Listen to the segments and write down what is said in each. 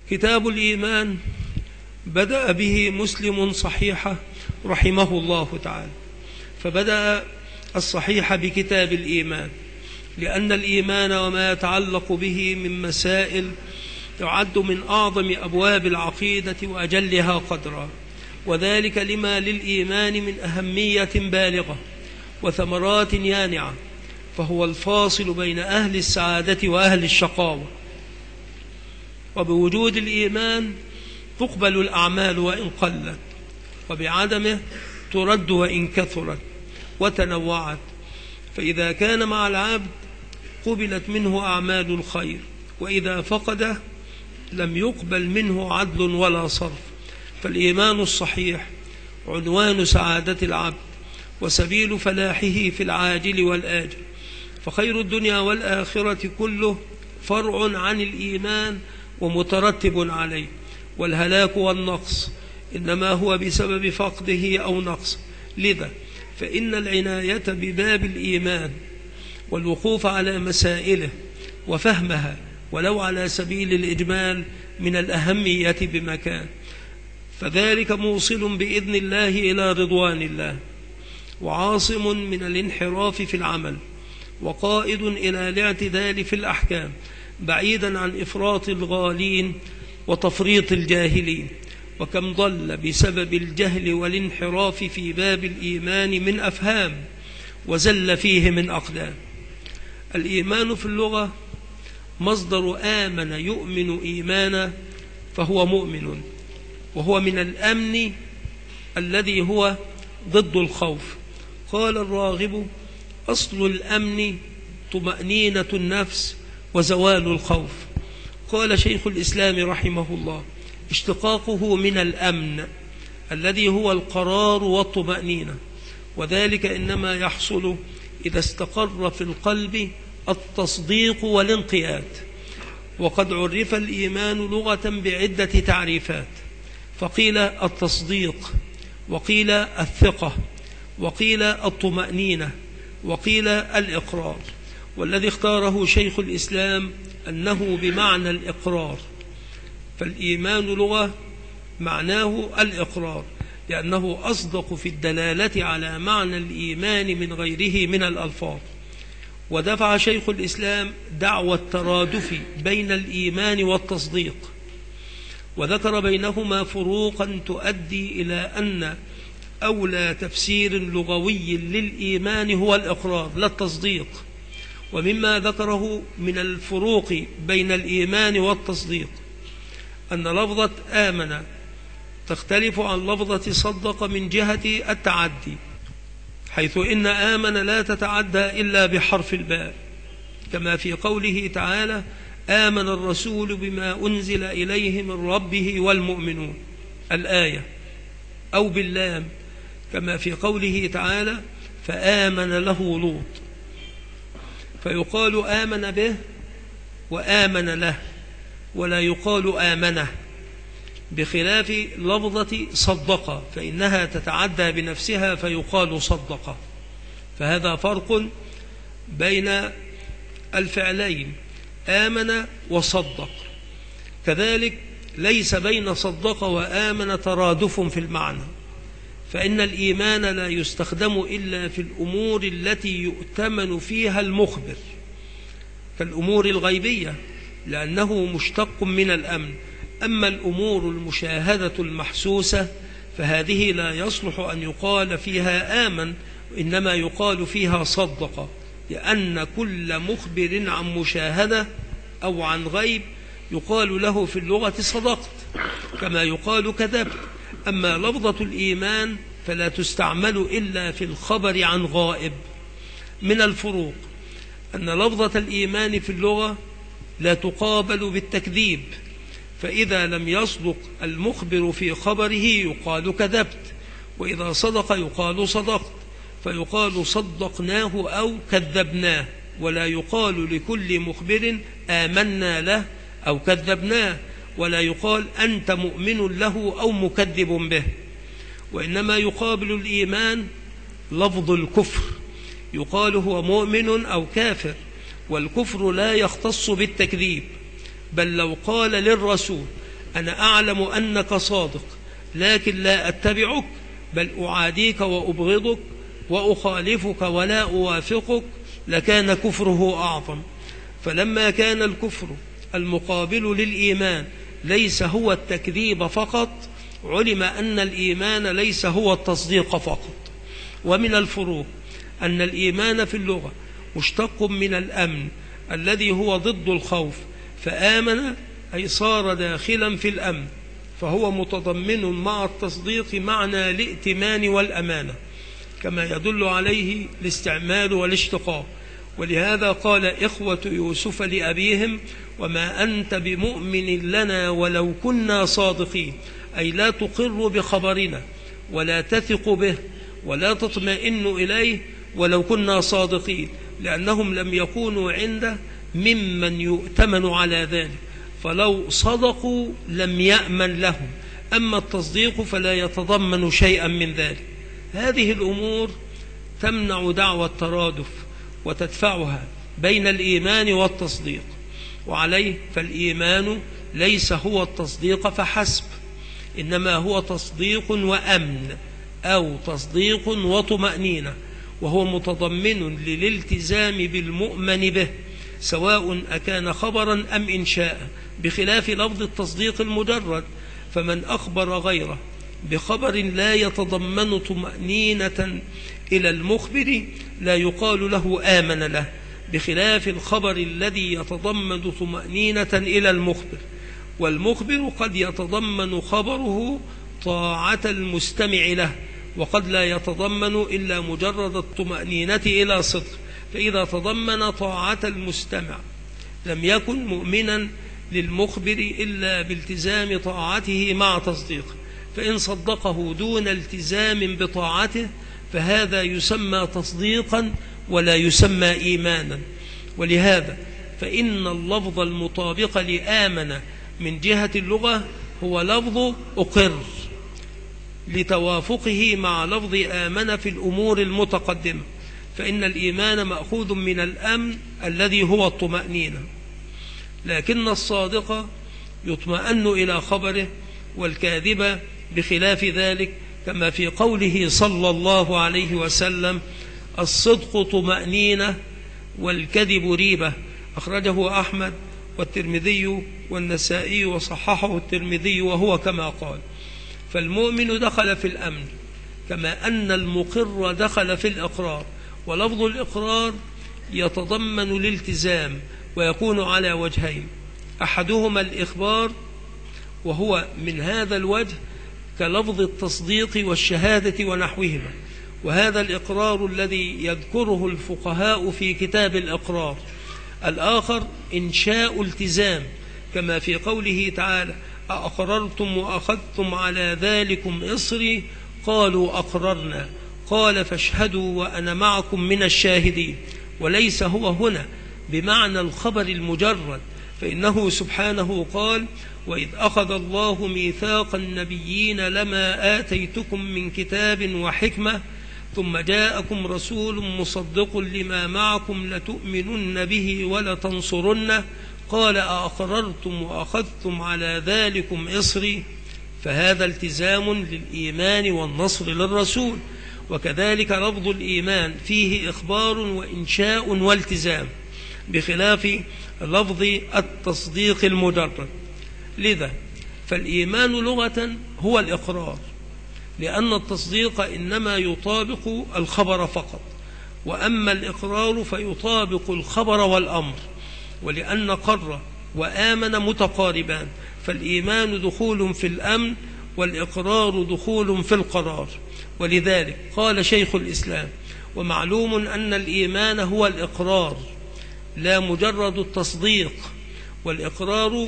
كتاب الإيمان بدأ به مسلم صحيحة رحمه الله تعالى، فبدأ الصحيح بكتاب الإيمان لأن الإيمان وما يتعلق به من مسائل يعد من أعظم أبواب العقيدة وأجلها قدرا، وذلك لما للإيمان من أهمية بالغة وثمرات يانعة، فهو الفاصل بين أهل السعادة وأهل الشقاوة. وبوجود الإيمان تقبل الأعمال وإن قلت، وبعدمه ترد وإن كثرت وتنوعت، فإذا كان مع العبد قبلت منه أعمال الخير، وإذا فقده لم يقبل منه عدل ولا صرف. فالإيمان الصحيح عنوان سعادة العبد وسبيل فلاحه في العاجل والآجل، فخير الدنيا والآخرة كله فرع عن الإيمان ومترتب عليه، والهلاك والنقص إنما هو بسبب فقده أو نقص. لذا فإن العناية بباب الإيمان والوقوف على مسائله وفهمها ولو على سبيل الإجمال من الأهمية بمكان، فذلك موصل بإذن الله إلى رضوان الله، وعاصم من الانحراف في العمل، وقائد إلى الاعتدال في الأحكام، بعيدا عن إفراط الغالين وتفريط الجاهلين. وكم ضل بسبب الجهل والانحراف في باب الإيمان من أفهام، وزل فيه من أقدام. الإيمان في اللغة مصدر آمن يؤمن إيمانا، فهو مؤمن، وهو من الأمن الذي هو ضد الخوف. قال الراغب: أصل الأمن طمأنينة النفس وزوال الخوف. قال شيخ الإسلام رحمه الله: اشتقاقه من الأمن الذي هو القرار والطمأنينة، وذلك إنما يحصل إذا استقر في القلب التصديق والانقياد. وقد عرف الإيمان لغة بعدة تعريفات، فقيل التصديق، وقيل الثقة، وقيل الطمأنينة، وقيل الإقرار. والذي اختاره شيخ الإسلام أنه بمعنى الإقرار، فالإيمان لغة معناه الإقرار، لأنه أصدق في الدلالة على معنى الإيمان من غيره من الألفاظ. ودفع شيخ الإسلام دعوى الترادف بين الإيمان والتصديق، وذكر بينهما فروقا تؤدي إلى أن أولى تفسير لغوي للإيمان هو الإقرار لا التصديق. ومما ذكره من الفروق بين الإيمان والتصديق أن لفظة آمن تختلف عن لفظة صدق من جهة التعدي، حيث إن آمن لا تتعدى إلا بحرف الباء، كما في قوله تعالى: آمن الرسول بما أنزل إليه من ربه والمؤمنون الآية، أو باللام كما في قوله تعالى: فآمن له لوط، فيقال آمن به وآمن له، ولا يقال آمنه، بخلاف لفظة صدق فإنها تتعدى بنفسها فيقال صدق. فهذا فرق بين الفعلين آمن وصدق. كذلك ليس بين صدق وآمن ترادف في المعنى، فإن الإيمان لا يستخدم إلا في الأمور التي يؤتمن فيها المخبر كالأمور الغيبية، لأنه مشتق من الأمن. أما الأمور المشاهدة المحسوسة فهذه لا يصلح أن يقال فيها آمن، إنما يقال فيها صدق، لأن كل مخبر عن مشاهدة أو عن غيب يقال له في اللغة صدقت، كما يقال كذبت. أما لفظة الإيمان فلا تستعمل إلا في الخبر عن غائب. من الفروق أن لفظة الإيمان في اللغة لا تقابل بالتكذيب، فإذا لم يصدق المخبر في خبره يقال كذبت، وإذا صدق يقال صدقت، فيقال صدقناه أو كذبناه، ولا يقال لكل مخبر آمنا له أو كذبناه، ولا يقال أنت مؤمن له أو مكذب به. وإنما يقابل الإيمان لفظ الكفر، يقال هو مؤمن أو كافر، والكفر لا يختص بالتكذيب، بل لو قال للرسول أنا أعلم أنك صادق لكن لا أتبعك بل أعاديك وأبغضك وأخالفك ولا أوافقك، لكان كفره أعظم. فلما كان الكفر المقابل للإيمان ليس هو التكذيب فقط، علم أن الإيمان ليس هو التصديق فقط. ومن الفروق أن الإيمان في اللغة مشتق من الأمن الذي هو ضد الخوف، فآمن أي صار داخلا في الأمن، فهو متضمن مع التصديق معنى الائتمان والأمانة كما يدل عليه الاستعمال والاشتقاق. ولهذا قال إخوة يوسف لأبيهم: وما أنت بمؤمن لنا ولو كنا صادقين، أي لا تقر بخبرنا ولا تثق به ولا تطمئن إليه ولو كنا صادقين، لأنهم لم يكونوا عنده ممن يؤتمن على ذلك، فلو صدقوا لم يأمن لهم، أما التصديق فلا يتضمن شيئا من ذلك. هذه الأمور تمنع دعوى الترادف وتدفعها بين الإيمان والتصديق. وعليه فالإيمان ليس هو التصديق فحسب، إنما هو تصديق وأمن أو تصديق وطمأنينة، وهو متضمن للالتزام بالمؤمن به سواء أكان خبرا أم إنشاء، بخلاف لفظ التصديق المجرد، فمن أخبر غيره بخبر لا يتضمن طمأنينة إلى المخبر لا يقال له آمن له، بخلاف الخبر الذي يتضمن طمأنينة إلى المخبر. والمخبر قد يتضمن خبره طاعة المستمع له، وقد لا يتضمن إلا مجرد الطمأنينة إلى صدق، فإذا تضمن طاعة المستمع لم يكن مؤمنا للمخبر إلا بالتزام طاعته مع تصديقه، فإن صدقه دون التزام بطاعته فهذا يسمى تصديقا ولا يسمى إيمانا. ولهذا فإن اللفظ المطابق لآمن من جهة اللغة هو لفظ أقر، لتوافقه مع لفظ آمن في الأمور المتقدمة، فإن الإيمان مأخوذ من الأمن الذي هو الطمأنينة، لكن الصادق يطمئن إلى خبره والكاذب بخلاف ذلك، كما في قوله صلى الله عليه وسلم: الصدق طمأنينة والكذب ريبة، أخرجه أحمد والترمذي والنسائي وصححه الترمذي وهو كما قال. فالمؤمن دخل في الأمن كما أن المقر دخل في الإقرار، ولفظ الإقرار يتضمن الالتزام ويكون على وجهين: أحدهما الإخبار، وهو من هذا الوجه كلفظ التصديق والشهادة ونحوهما، وهذا الإقرار الذي يذكره الفقهاء في كتاب الإقرار. الآخر إنشاء التزام، كما في قوله تعالى: أأقررتم وأخذتم على ذلكم إصري قالوا أقررنا قال فاشهدوا وأنا معكم من الشاهدين. وليس هو هنا بمعنى الخبر المجرد، فإنه سبحانه قال: وإذ أخذ الله ميثاق النبيين لما آتيتكم من كتاب وحكمة ثم جاءكم رسول مصدق لما معكم لتؤمنن به ولتنصرنه قال أأقررتم وأخذتم على ذلكم إصري، فهذا التزام للإيمان والنصر للرسول. وكذلك لفظ الإيمان فيه إخبار وإنشاء والتزام، بخلاف لفظ التصديق المجرد. لذا فالإيمان لغة هو الإقرار، لأن التصديق إنما يطابق الخبر فقط، وأما الإقرار فيطابق الخبر والأمر، ولأن قر وآمن متقاربان، فالإيمان دخول في الأمن والإقرار دخول في القرار. ولذلك قال شيخ الإسلام: ومعلوم أن الإيمان هو الإقرار لا مجرد التصديق، والإقرار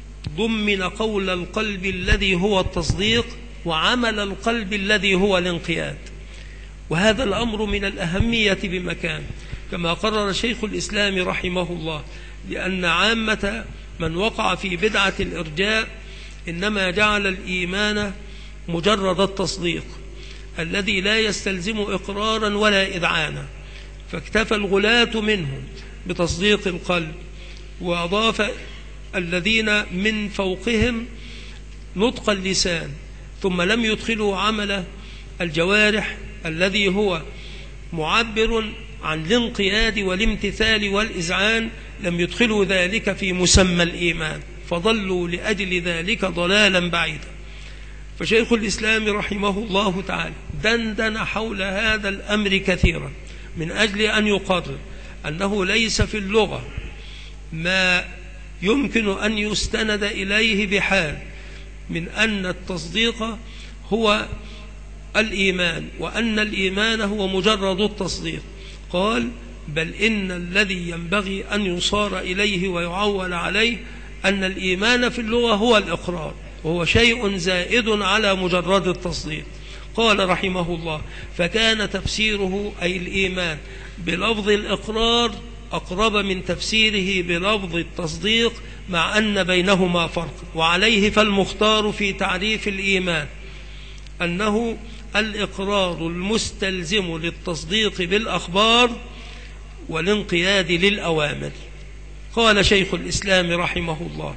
ضمن قول القلب الذي هو التصديق وعمل القلب الذي هو الانقياد، وهذا الأمر من الأهمية بمكان، كما قرر شيخ الإسلام رحمه الله، لأن عامة من وقع في بدعة الإرجاء إنما جعل الإيمان مجرد التصديق الذي لا يستلزم إقرارا ولا إذعانا، فاكتفى الغلاة منهم بتصديق القلب، وأضاف الذين من فوقهم نطق اللسان ثم لم يدخله عمل الجوارح الذي هو معبر عن الانقياد والامتثال والإذعان، لم يدخلوا ذلك في مسمى الإيمان، فضلوا لأجل ذلك ضلالا بعيدا. فشيخ الإسلام رحمه الله تعالى دندن حول هذا الأمر كثيرا من أجل أن يقرر أنه ليس في اللغة ما يمكن أن يستند إليه بحال من أن التصديق هو الإيمان، وأن الإيمان هو مجرد التصديق. قال: بل إن الذي ينبغي أن يصار إليه ويعول عليه أن الإيمان في اللغة هو الإقرار، وهو شيء زائد على مجرد التصديق. قال رحمه الله: فكان تفسيره أي الإيمان بلفظ الإقرار أقرب من تفسيره بلفظ التصديق، مع أن بينهما فرق. وعليه فالمختار في تعريف الإيمان أنه الإقرار المستلزم للتصديق بالأخبار والانقياد للأوامر. قال شيخ الإسلام رحمه الله: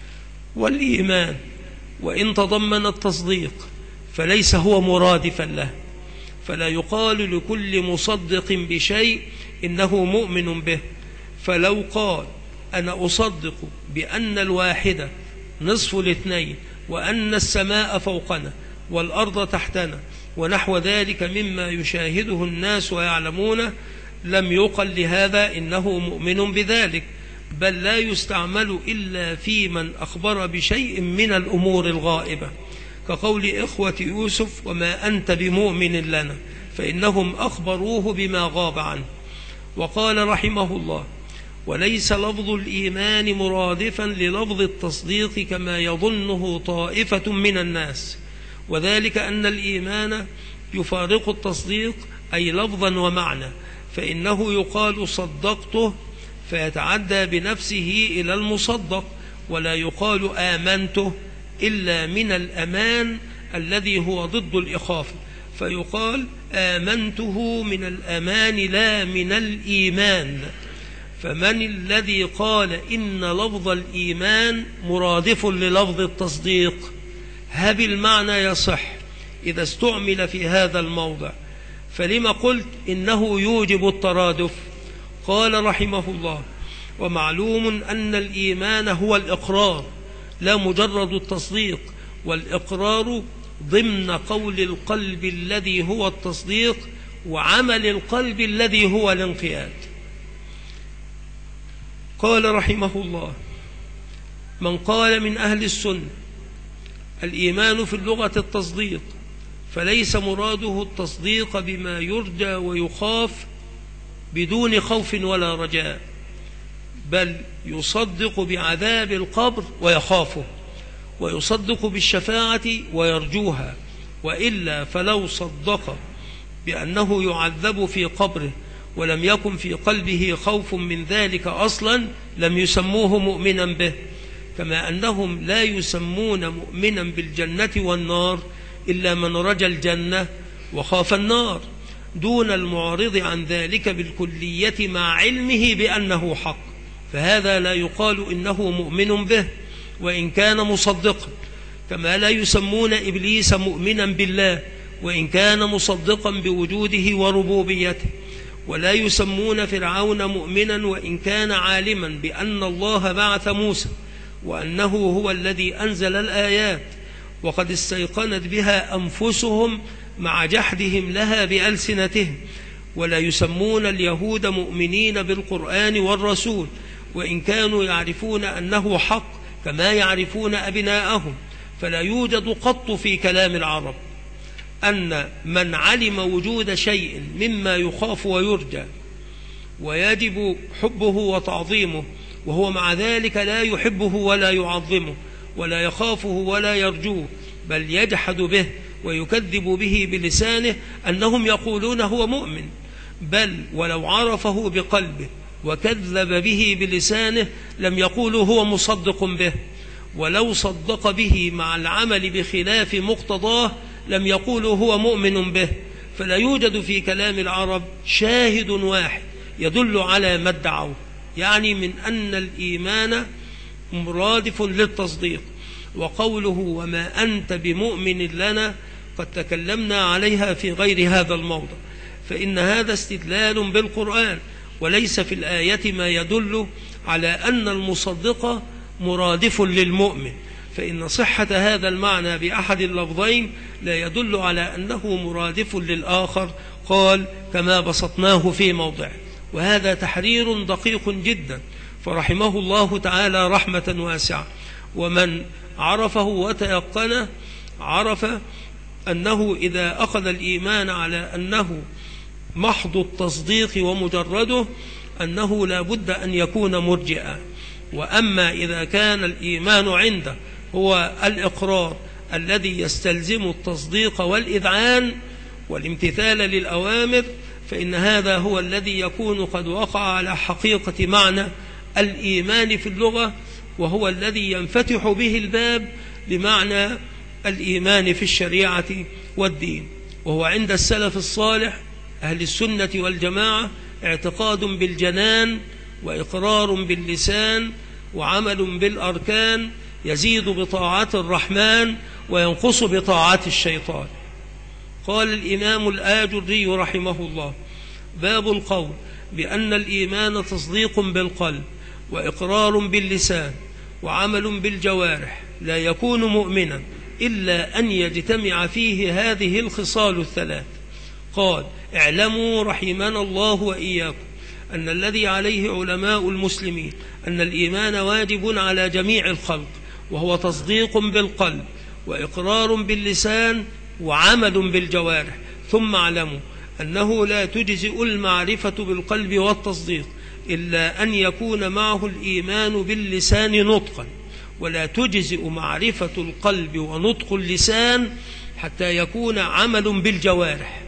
والإيمان وإن تضمن التصديق فليس هو مرادفا له، فلا يقال لكل مصدق بشيء إنه مؤمن به. فلو قال: أنا أصدق بأن الواحدة نصف الاثنين، وأن السماء فوقنا والأرض تحتنا، ونحو ذلك مما يشاهده الناس ويعلمونه، لم يقل لهذا إنه مؤمن بذلك، بل لا يستعمل إلا في من أخبر بشيء من الأمور الغائبة، كقول إخوة يوسف: وما أنت بمؤمن لنا، فإنهم أخبروه بما غاب عنه. وقال رحمه الله: وليس لفظ الإيمان مرادفا للفظ التصديق كما يظنه طائفة من الناس، وذلك أن الإيمان يفارق التصديق أي لفظا ومعنى، فإنه يقال صدقته فيتعدى بنفسه إلى المصدق، ولا يقال آمنته إلا من الأمان الذي هو ضد الإخافة، فيقال آمنته من الأمان لا من الإيمان. فمن الذي قال إن لفظ الإيمان مرادف للفظ التصديق؟ هب المعنى يصح إذا استعمل في هذا الموضع، فلما قلت إنه يوجب الترادف؟ قال رحمه الله: ومعلوم أن الإيمان هو الإقرار لا مجرد التصديق، والإقرار ضمن قول القلب الذي هو التصديق، وعمل القلب الذي هو الانقياد. قال رحمه الله: من قال من أهل السنة الإيمان في اللغة التصديق، فليس مراده التصديق بما يرجى ويخاف بدون خوف ولا رجاء، بل يصدق بعذاب القبر ويخافه، ويصدق بالشفاعة ويرجوها، وإلا فلو صدق بأنه يعذب في قبره ولم يكن في قلبه خوف من ذلك أصلا لم يسموه مؤمنا به، كما أنهم لا يسمون مؤمنا بالجنة والنار إلا من رجى الجنة وخاف النار، دون المعرض عن ذلك بالكلية مع علمه بأنه حق، فهذا لا يقال إنه مؤمن به وإن كان مصدقا، كما لا يسمون إبليس مؤمنا بالله وإن كان مصدقا بوجوده وربوبيته، ولا يسمون فرعون مؤمنا وإن كان عالما بأن الله بعث موسى وأنه هو الذي أنزل الآيات وقد استيقنت بها أنفسهم مع جحدهم لها بألسنتهم، ولا يسمون اليهود مؤمنين بالقرآن والرسول وإن كانوا يعرفون أنه حق كما يعرفون أبناءهم. فلا يوجد قط في كلام العرب أن من علم وجود شيء مما يخاف ويرجى ويجب حبه وتعظيمه وهو مع ذلك لا يحبه ولا يعظمه ولا يخافه ولا يرجوه، بل يجحد به ويكذب به بلسانه، أنهم يقولون هو مؤمن، بل ولو عرفه بقلبه وكذب به بلسانه لم يقولوا هو مصدق به، ولو صدق به مع العمل بخلاف مقتضاه لم يقولوا هو مؤمن به. فلا يوجد في كلام العرب شاهد واحد يدل على ما ادعوا، يعني من أن الإيمان مرادف للتصديق. وقوله وما أنت بمؤمن لنا قد تكلمنا عليها في غير هذا الموضع، فإن هذا استدلال بالقرآن، وليس في الآية ما يدل على أن المصدق مرادف للمؤمن، فإن صحة هذا المعنى بأحد اللفظين لا يدل على أنه مرادف للآخر، قال كما بسطناه في موضع. وهذا تحرير دقيق جدا، فرحمه الله تعالى رحمة واسعة، ومن عرفه وتيقنه عرف أنه إذا أخذ الإيمان على أنه محض التصديق ومجرده أنه لا بد أن يكون مرجئا. وأما إذا كان الإيمان عنده هو الإقرار الذي يستلزم التصديق والإذعان والامتثال للأوامر، فإن هذا هو الذي يكون قد وقع على حقيقة معنى الإيمان في اللغة، وهو الذي ينفتح به الباب لمعنى الإيمان في الشريعة والدين. وهو عند السلف الصالح أهل السنة والجماعة اعتقاد بالجنان وإقرار باللسان وعمل بالأركان، يزيد بطاعة الرحمن وينقص بطاعة الشيطان. قال الإمام الآجري رحمه الله: باب القول بأن الإيمان تصديق بالقلب وإقرار باللسان وعمل بالجوارح، لا يكون مؤمنا إلا أن يجتمع فيه هذه الخصال الثلاث. قال: اعلموا رحمنا الله وإياكم أن الذي عليه علماء المسلمين أن الإيمان واجب على جميع الخلق، وهو تصديق بالقلب وإقرار باللسان وعمل بالجوارح. ثم اعلموا أنه لا تجزئ المعرفة بالقلب والتصديق إلا أن يكون معه الإيمان باللسان نطقا، ولا تجزئ معرفة القلب ونطق اللسان حتى يكون عمل بالجوارح.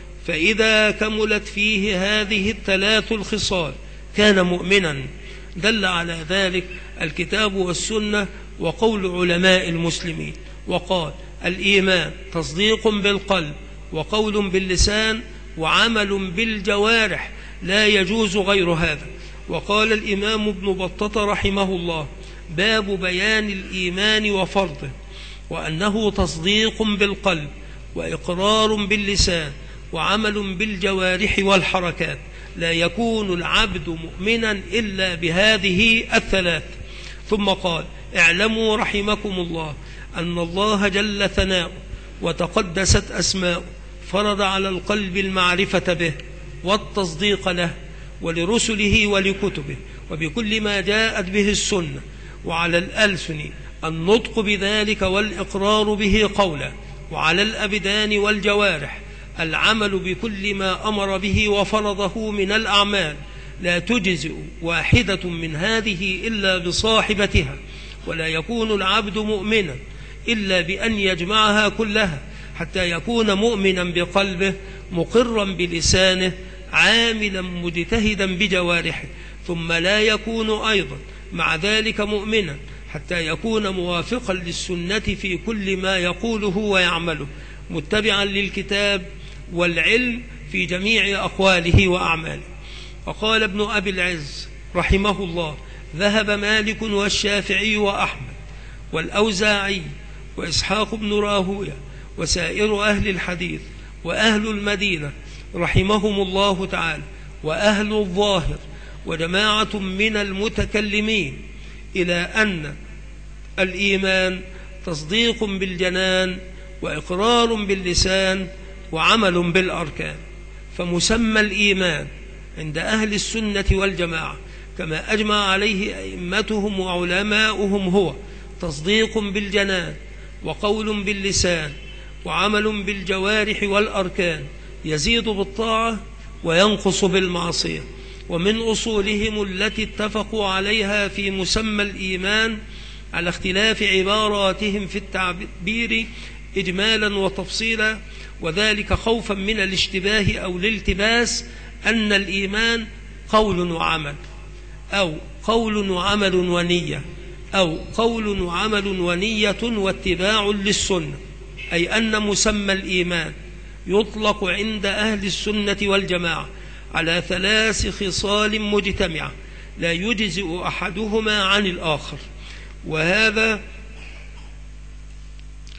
فإذا كملت فيه هذه الثلاث الخصال كان مؤمنا. دل على ذلك الكتاب والسنة وقول علماء المسلمين. وقال: الإيمان تصديق بالقلب وقول باللسان وعمل بالجوارح، لا يجوز غير هذا. وقال الإمام ابن بطة رحمه الله: باب بيان الإيمان وفرضه، وأنه تصديق بالقلب وإقرار باللسان وعمل بالجوارح والحركات، لا يكون العبد مؤمنا إلا بهذه الثلاث. ثم قال: اعلموا رحمكم الله أن الله جل ثناؤه وتقدست أسماؤه فرض على القلب المعرفة به والتصديق له ولرسله ولكتبه وبكل ما جاءت به السنة، وعلى الألسن النطق بذلك والإقرار به قولا، وعلى الأبدان والجوارح العمل بكل ما أمر به وفرضه من الأعمال، لا تجزئ واحدة من هذه إلا بصاحبتها، ولا يكون العبد مؤمنا إلا بأن يجمعها كلها، حتى يكون مؤمنا بقلبه مقرا بلسانه عاملا مجتهدا بجوارحه، ثم لا يكون أيضا مع ذلك مؤمنا حتى يكون موافقا للسنة في كل ما يقوله ويعمله، متبعا للكتاب والعلم في جميع أقواله وأعماله. وقال ابن أبي العز رحمه الله: ذهب مالك والشافعي وأحمد والأوزاعي وإسحاق بن راهوية وسائر أهل الحديث وأهل المدينة رحمهم الله تعالى وأهل الظاهر وجماعة من المتكلمين إلى أن الإيمان تصديق بالجنان وإقرار باللسان وعمل بالأركان. فمسمى الإيمان عند أهل السنة والجماعة كما أجمع عليه أئمتهم وعلماؤهم هو تصديق بالجنان وقول باللسان وعمل بالجوارح والأركان، يزيد بالطاعة وينقص بالمعصية. ومن أصولهم التي اتفقوا عليها في مسمى الإيمان على اختلاف عباراتهم في التعبير إجمالا وتفصيلا، وذلك خوفا من الاشتباه أو الالتباس، أن الإيمان قول وعمل، أو قول وعمل ونية، أو قول وعمل ونية واتباع للسنة، أي أن مسمى الإيمان يطلق عند أهل السنة والجماعة على ثلاث خصال مجتمعة لا يجزئ أحدهما عن الآخر. وهذا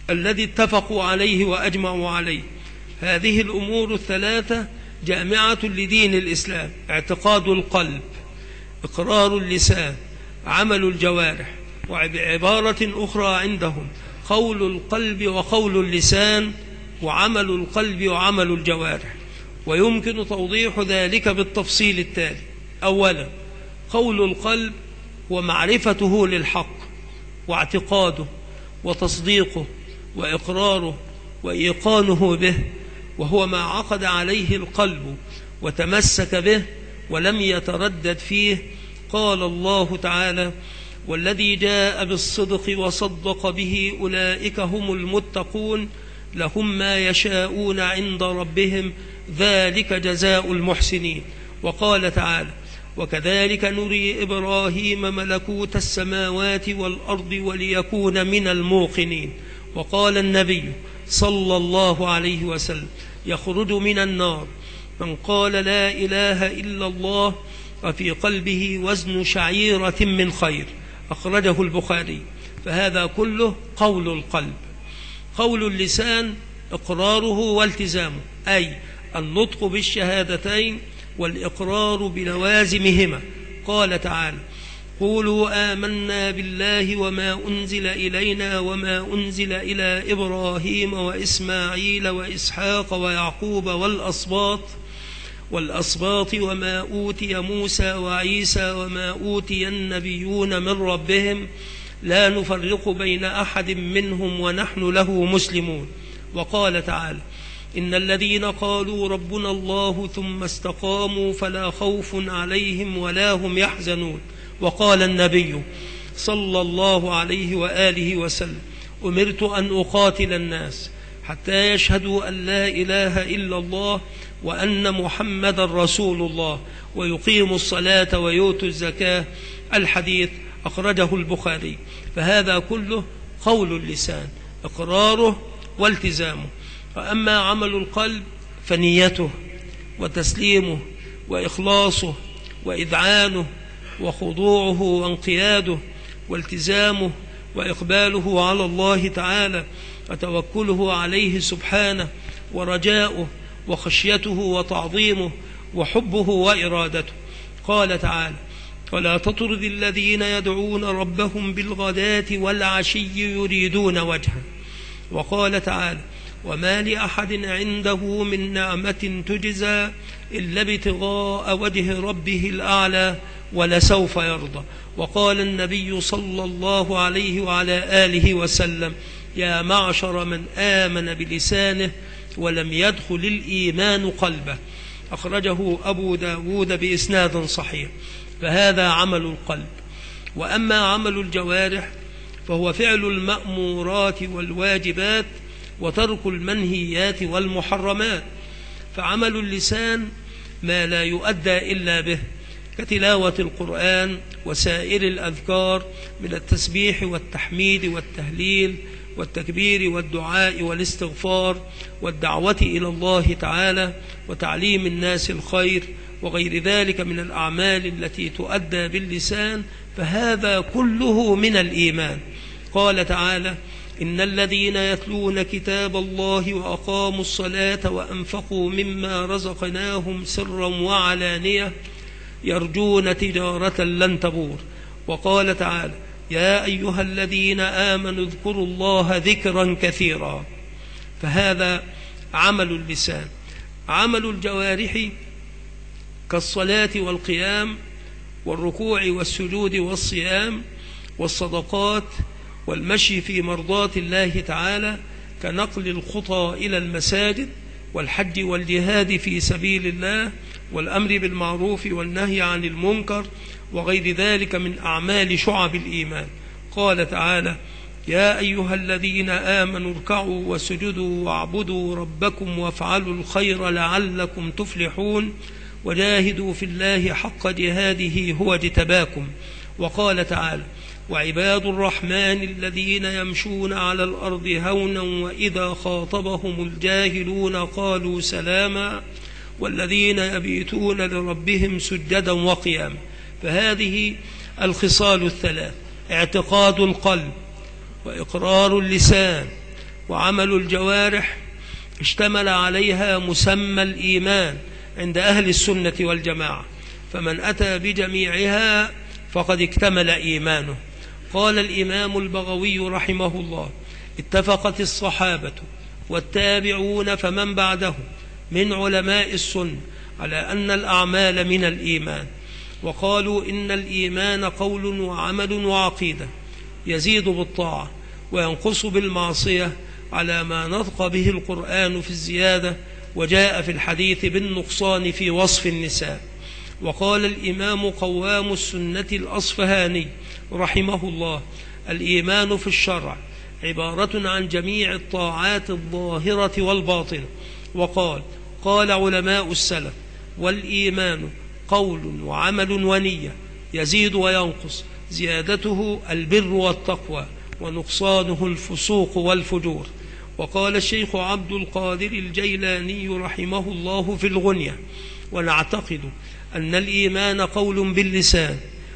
الذي اتفقوا عليه وأجمعوا عليه. هذه الأمور الثلاثة جامعة لدين الإسلام: اعتقاد القلب، إقرار اللسان، عمل الجوارح. وعبارة أخرى عندهم: قول القلب وقول اللسان، وعمل القلب وعمل الجوارح. ويمكن توضيح ذلك بالتفصيل التالي: أولا، قول القلب هو معرفته للحق واعتقاده وتصديقه وإقراره وإيقانه به، وهو ما عقد عليه القلب وتمسك به ولم يتردد فيه. قال الله تعالى: والذي جاء بالصدق وصدق به أولئك هم المتقون لهم ما يشاءون عند ربهم ذلك جزاء المحسنين. وقال تعالى: وكذلك نري إبراهيم ملكوت السماوات والأرض وليكون من الموقنين. وقال النبي صلى الله عليه وسلم: يخرج من النار من قال لا إله إلا الله وفي قلبه وزن شعيرة من خير. أخرجه البخاري. فهذا كله قول القلب. قول اللسان إقراره والتزامه، أي النطق بالشهادتين والإقرار بلوازمهما. قال تعالى: قولوا آمنا بالله وما أنزل إلينا وما أنزل إلى إبراهيم وإسماعيل وإسحاق ويعقوب والأسباط وما أوتي موسى وعيسى وما أوتي النبيون من ربهم لا نفرق بين أحد منهم ونحن له مسلمون. وقال تعالى: إن الذين قالوا ربنا الله ثم استقاموا فلا خوف عليهم ولا هم يحزنون. وقال النبي صلى الله عليه وآله وسلم: أمرت أن أقاتل الناس حتى يشهدوا أن لا إله إلا الله وأن محمد رسول الله ويقيموا الصلاة ويؤتوا الزكاة. الحديث أخرجه البخاري. فهذا كله قول اللسان، إقراره والتزامه. وأما عمل القلب فنيته وتسليمه وإخلاصه وإذعانه وخضوعه وانقياده والتزامه وإقباله على الله تعالى وتوكله عليه سبحانه ورجاؤه وخشيته وتعظيمه وحبه وإرادته. قال تعالى: ولا تطرد الذين يدعون ربهم بالغداة والعشي يريدون وجهه. وقال تعالى: وما لأحد عنده من نعمة تجزى إلا ابتغاء وجه ربه الأعلى ولسوف يرضى. وقال النبي صلى الله عليه وعلى آله وسلم: يا معشر من آمن بلسانه ولم يدخل الإيمان قلبه. أخرجه أبو داود بإسناد صحيح. فهذا عمل القلب. وأما عمل الجوارح فهو فعل المأمورات والواجبات وترك المنهيات والمحرمات. فعمل اللسان ما لا يؤدى إلا به، كتلاوة القرآن وسائر الأذكار من التسبيح والتحميد والتهليل والتكبير والدعاء والاستغفار والدعوة إلى الله تعالى وتعليم الناس الخير وغير ذلك من الأعمال التي تؤدى باللسان. فهذا كله من الإيمان. قال تعالى: إن الذين يتلون كتاب الله وأقاموا الصلاة وأنفقوا مما رزقناهم سرا وعلانية يرجون تجارة لن تبور. وقال تعالى: يا أيها الذين آمنوا اذكروا الله ذكرا كثيرا. فهذا عمل اللسان. عمل الجوارح كالصلاة والقيام والركوع والسجود والصيام والصدقات والمشي في مرضاة الله تعالى، كنقل الخطى إلى المساجد والحج والجهاد في سبيل الله والأمر بالمعروف والنهي عن المنكر وغير ذلك من أعمال شعب الإيمان. قال تعالى: يا أيها الذين آمنوا اركعوا واسجدوا واعبدوا ربكم وافعلوا الخير لعلكم تفلحون وجاهدوا في الله حق جهاده هو اجتباكم. وقال تعالى: وعباد الرحمن الذين يمشون على الأرض هونا وإذا خاطبهم الجاهلون قالوا سلاما والذين يبيتون لربهم سجدا وقياما. فهذه الخصال الثلاث: اعتقاد القلب وإقرار اللسان وعمل الجوارح اشتمل عليها مسمى الإيمان عند أهل السنة والجماعة، فمن أتى بجميعها فقد اكتمل إيمانه. قال الإمام البغوي رحمه الله: اتفقت الصحابة والتابعون فمن بعده من علماء السنة على أن الأعمال من الإيمان، وقالوا إن الإيمان قول وعمل وعقيدة، يزيد بالطاعة وينقص بالمعصية على ما نطق به القرآن في الزيادة، وجاء في الحديث بالنقصان في وصف النساء. وقال الإمام قوام السنة الأصفهاني رحمه الله: الإيمان في الشرع عبارة عن جميع الطاعات الظاهرة والباطنة. وقال: قال علماء السلف: والإيمان قول وعمل ونية، يزيد وينقص، زيادته البر والتقوى، ونقصانه الفسوق والفجور. وقال الشيخ عبد القادر الجيلاني رحمه الله في الغنية: ونعتقد أن الإيمان قول باللسان،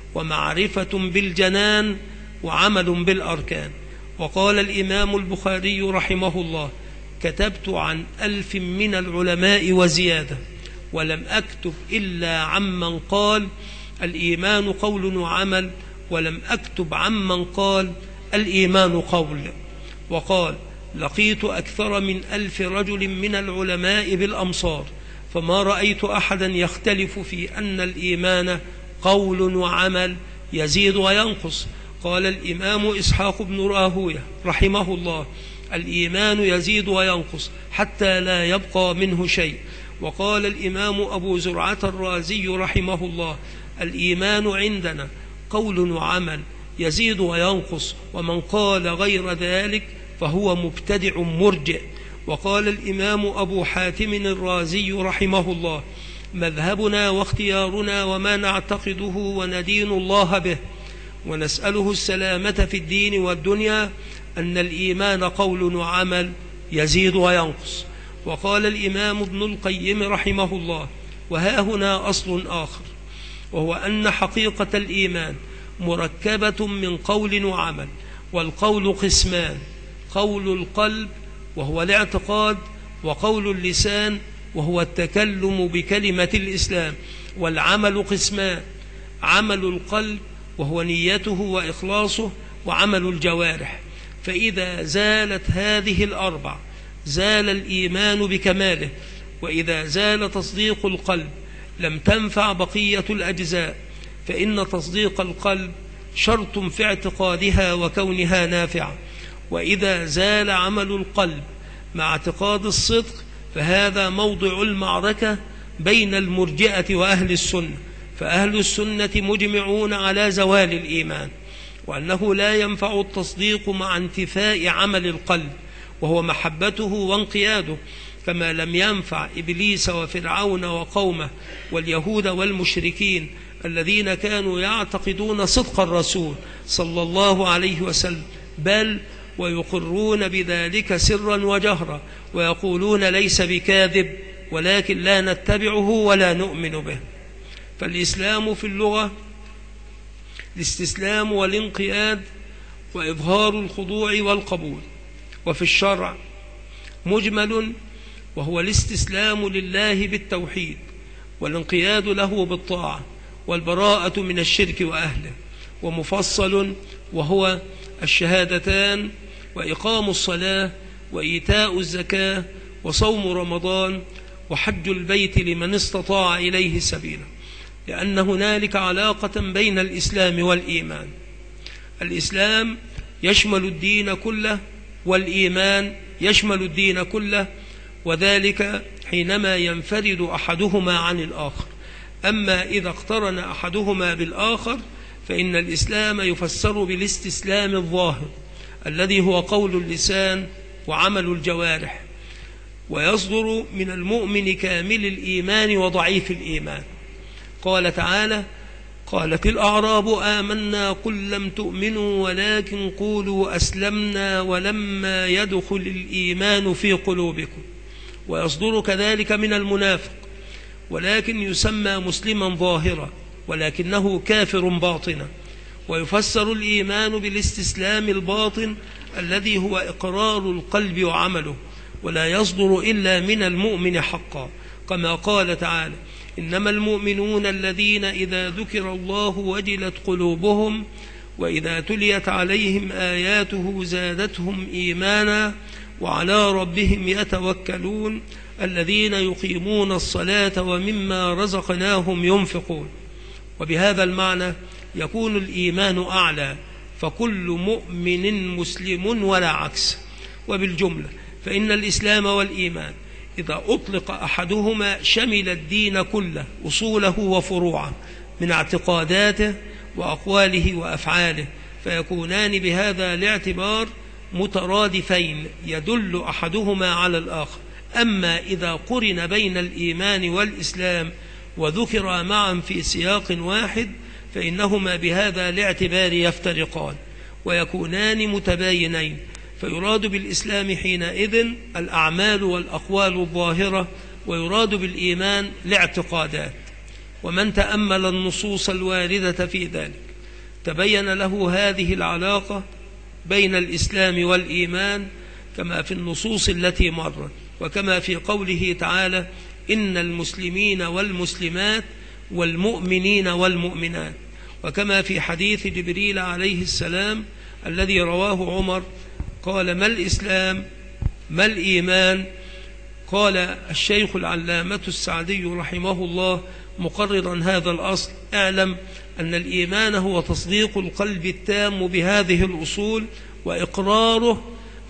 ومعرفة بالجنان، وعمل بالأركان. وقال الإمام البخاري رحمه الله: كتبت عن 1000 من العلماء وزيادة، ولم أكتب إلا عمن قال الإيمان قول وعمل، ولم أكتب عمن قال الإيمان قول. وقال: لقيت أكثر من 1000 رجل من العلماء بالأمصار، فما رأيت أحدا يختلف في أن الإيمان قول وعمل، يزيد وينقص. قال الإمام إسحاق بن راهويه رحمه الله: الإيمان يزيد وينقص حتى لا يبقى منه شيء. وقال الإمام أبو زرعة الرازي رحمه الله: الإيمان عندنا قول وعمل، يزيد وينقص، ومن قال غير ذلك فهو مبتدع مرجئ. وقال الإمام أبو حاتم الرازي رحمه الله: مذهبنا واختيارنا وما نعتقده وندين الله به ونسأله السلامة في الدين والدنيا أن الإيمان قول وعمل، يزيد وينقص. وقال الإمام ابن القيم رحمه الله: وها هنا أصل آخر، وهو أن حقيقة الإيمان مركبة من قول وعمل، والقول قسمان: قول القلب وهو الاعتقاد، وقول اللسان وهو التكلم بكلمة الإسلام. والعمل قسمان: عمل القلب وهو نيته وإخلاصه، وعمل الجوارح. فإذا زالت هذه الأربع زال الإيمان بكماله. وإذا زال تصديق القلب لم تنفع بقية الأجزاء، فإن تصديق القلب شرط في اعتقادها وكونها نافعة. وإذا زال عمل القلب مع اعتقاد الصدق فهذا موضع المعركة بين المرجئة وأهل السنة. فأهل السنة مجمعون على زوال الإيمان، وأنه لا ينفع التصديق مع انتفاء عمل القلب وهو محبته وانقياده، كما لم ينفع إبليس وفرعون وقومه واليهود والمشركين الذين كانوا يعتقدون صدق الرسول صلى الله عليه وسلم، بل ويقرون بذلك سرا وجهرا، ويقولون ليس بكاذب، ولكن لا نتبعه ولا نؤمن به. فالإسلام في اللغة الاستسلام والانقياد وإظهار الخضوع والقبول، وفي الشرع مجمل وهو الاستسلام لله بالتوحيد، والانقياد له بالطاعة، والبراءة من الشرك وأهله، ومفصل وهو الشهادتان، وإقام الصلاة، وإيتاء الزكاة، وصوم رمضان، وحج البيت لمن استطاع إليه سبيلا، لأن هنالك علاقة بين الإسلام والإيمان. الإسلام يشمل الدين كله، والإيمان يشمل الدين كله، وذلك حينما ينفرد أحدهما عن الآخر. أما إذا اقترن أحدهما بالآخر فإن الإسلام يفسر بالاستسلام الظاهر الذي هو قول اللسان وعمل الجوارح، ويصدر من المؤمن كامل الإيمان وضعيف الإيمان. قال تعالى: قالت الأعراب آمنا قل لم تؤمنوا ولكن قولوا أسلمنا ولما يدخل الإيمان في قلوبكم. ويصدر كذلك من المنافق، ولكن يسمى مسلما ظاهرا ولكنه كافر باطنا. ويفسر الإيمان بالاستسلام الباطن الذي هو إقرار القلب وعمله، ولا يصدر إلا من المؤمن حقا، كما قال تعالى: إنما المؤمنون الذين إذا ذكر الله وجلت قلوبهم وإذا تليت عليهم آياته زادتهم إيمانا وعلى ربهم يتوكلون الذين يقيمون الصلاة ومما رزقناهم ينفقون. وبهذا المعنى يكون الإيمان أعلى، فكل مؤمن مسلم ولا عكس. وبالجملة فإن الإسلام والإيمان إذا أطلق أحدهما شمل الدين كله، أصوله وفروعه، من اعتقاداته وأقواله وأفعاله، فيكونان بهذا الاعتبار مترادفين يدل أحدهما على الآخر. أما إذا قرن بين الإيمان والإسلام وذكرا معا في سياق واحد فإنهما بهذا الاعتبار يفترقان ويكونان متباينين، فيراد بالإسلام حينئذ الأعمال والأقوال الظاهرة، ويراد بالإيمان الاعتقادات. ومن تأمل النصوص الواردة في ذلك تبين له هذه العلاقة بين الإسلام والإيمان كما في النصوص التي مرت، وكما في قوله تعالى: إن المسلمين والمسلمات والمؤمنين والمؤمنات، وكما في حديث جبريل عليه السلام الذي رواه عمر قال: ما الإسلام ما الإيمان؟ قال الشيخ العلامة السعدي رحمه الله مقررا هذا الأصل: اعلم أن الإيمان هو تصديق القلب التام بهذه الأصول وإقراره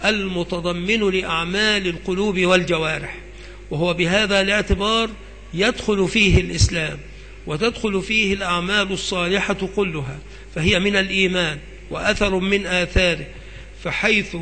المتضمن لأعمال القلوب والجوارح، وهو بهذا الاعتبار يدخل فيه الإسلام وتدخل فيه الأعمال الصالحة كلها، فهي من الإيمان وأثر من آثاره، فحيث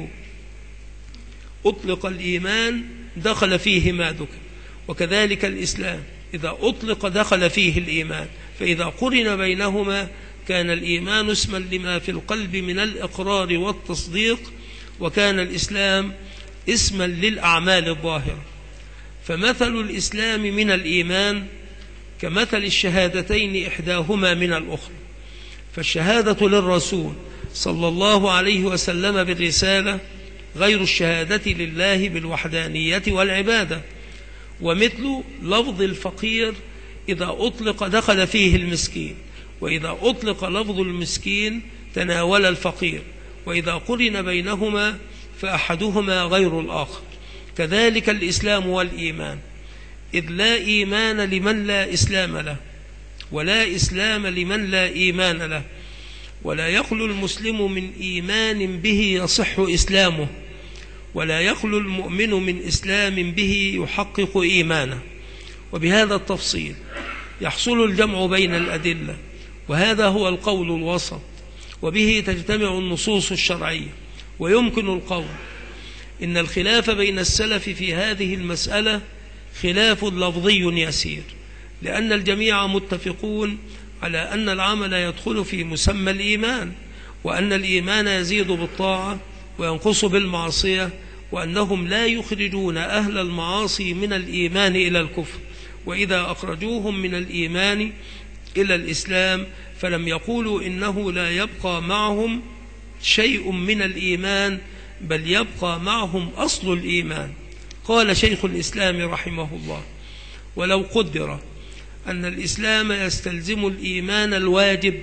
أطلق الإيمان دخل فيه ما ذكر، وكذلك الإسلام إذا أطلق دخل فيه الإيمان، فإذا قرن بينهما كان الإيمان اسما لما في القلب من الإقرار والتصديق، وكان الإسلام اسما للأعمال الظاهرة. فمثل الإسلام من الإيمان كمثل الشهادتين إحداهما من الأخرى، فالشهادة للرسول صلى الله عليه وسلم بالرسالة غير الشهادة لله بالوحدانية والعبادة. ومثل لفظ الفقير إذا أطلق دخل فيه المسكين، وإذا أطلق لفظ المسكين تناول الفقير، وإذا قرن بينهما فأحدهما غير الآخر. كذلك الإسلام والإيمان، إذ لا إيمان لمن لا إسلام له، ولا إسلام لمن لا إيمان له، ولا يخلو المسلم من إيمان به يصح إسلامه، ولا يخلو المؤمن من إسلام به يحقق إيمانه. وبهذا التفصيل يحصل الجمع بين الأدلة، وهذا هو القول الوسط، وبه تجتمع النصوص الشرعية. ويمكن القول إن الخلاف بين السلف في هذه المسألة خلاف لفظي يسير، لأن الجميع متفقون على أن العمل يدخل في مسمى الإيمان، وأن الإيمان يزيد بالطاعة وينقص بالمعصية، وأنهم لا يخرجون أهل المعاصي من الإيمان إلى الكفر، وإذا أخرجوهم من الإيمان إلى الإسلام فلم يقولوا إنه لا يبقى معهم شيء من الإيمان، بل يبقى معهم أصل الإيمان. قال شيخ الإسلام رحمه الله: ولو قدر أن الإسلام يستلزم الإيمان الواجب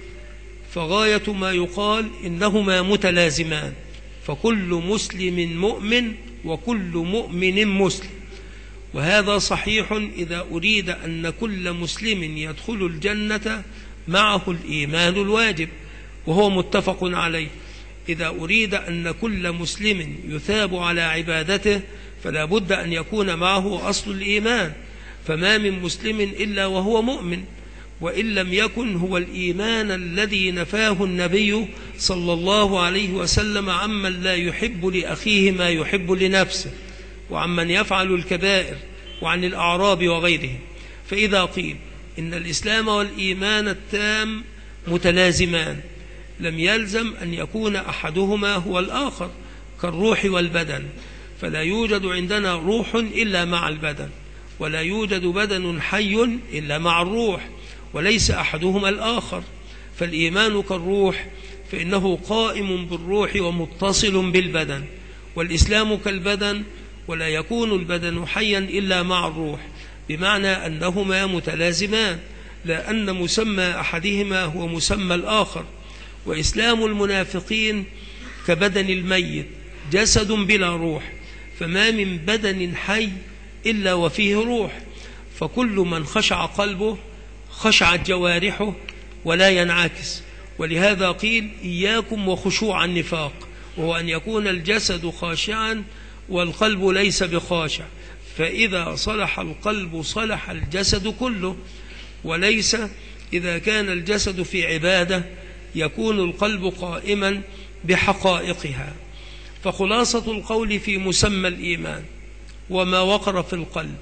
فغاية ما يقال إنهما متلازمان، فكل مسلم مؤمن وكل مؤمن مسلم. وهذا صحيح إذا أريد أن كل مسلم يدخل الجنة معه الإيمان الواجب، وهو متفق عليه. إذا أريد أن كل مسلم يثاب على عبادته فلا بد أن يكون معه أصل الإيمان، فما من مسلم إلا وهو مؤمن، وإن لم يكن هو الإيمان الذي نفاه النبي صلى الله عليه وسلم عمن لا يحب لأخيه ما يحب لنفسه، وعمن يفعل الكبائر، وعن الأعراب وغيرهم. فإذا قيل إن الإسلام والإيمان التام متلازمان لم يلزم أن يكون أحدهما هو الآخر، كالروح والبدن، فلا يوجد عندنا روح إلا مع البدن، ولا يوجد بدن حي إلا مع الروح، وليس أحدهما الآخر. فالإيمان كالروح، فإنه قائم بالروح ومتصل بالبدن، والإسلام كالبدن، ولا يكون البدن حيا إلا مع الروح، بمعنى أنهما متلازمان، لا أن مسمى أحدهما هو مسمى الآخر. وإسلام المنافقين كبدن الميت، جسد بلا روح، فما من بدن حي إلا وفيه روح، فكل من خشع قلبه خشعت جوارحه ولا ينعكس. ولهذا قيل إياكم وخشوع النفاق، وهو أن يكون الجسد خاشعا والقلب ليس بخاشع، فإذا صلح القلب صلح الجسد كله، وليس إذا كان الجسد في عبادة يكون القلب قائما بحقائقها. فخلاصة القول في مسمى الإيمان وما وقر في القلب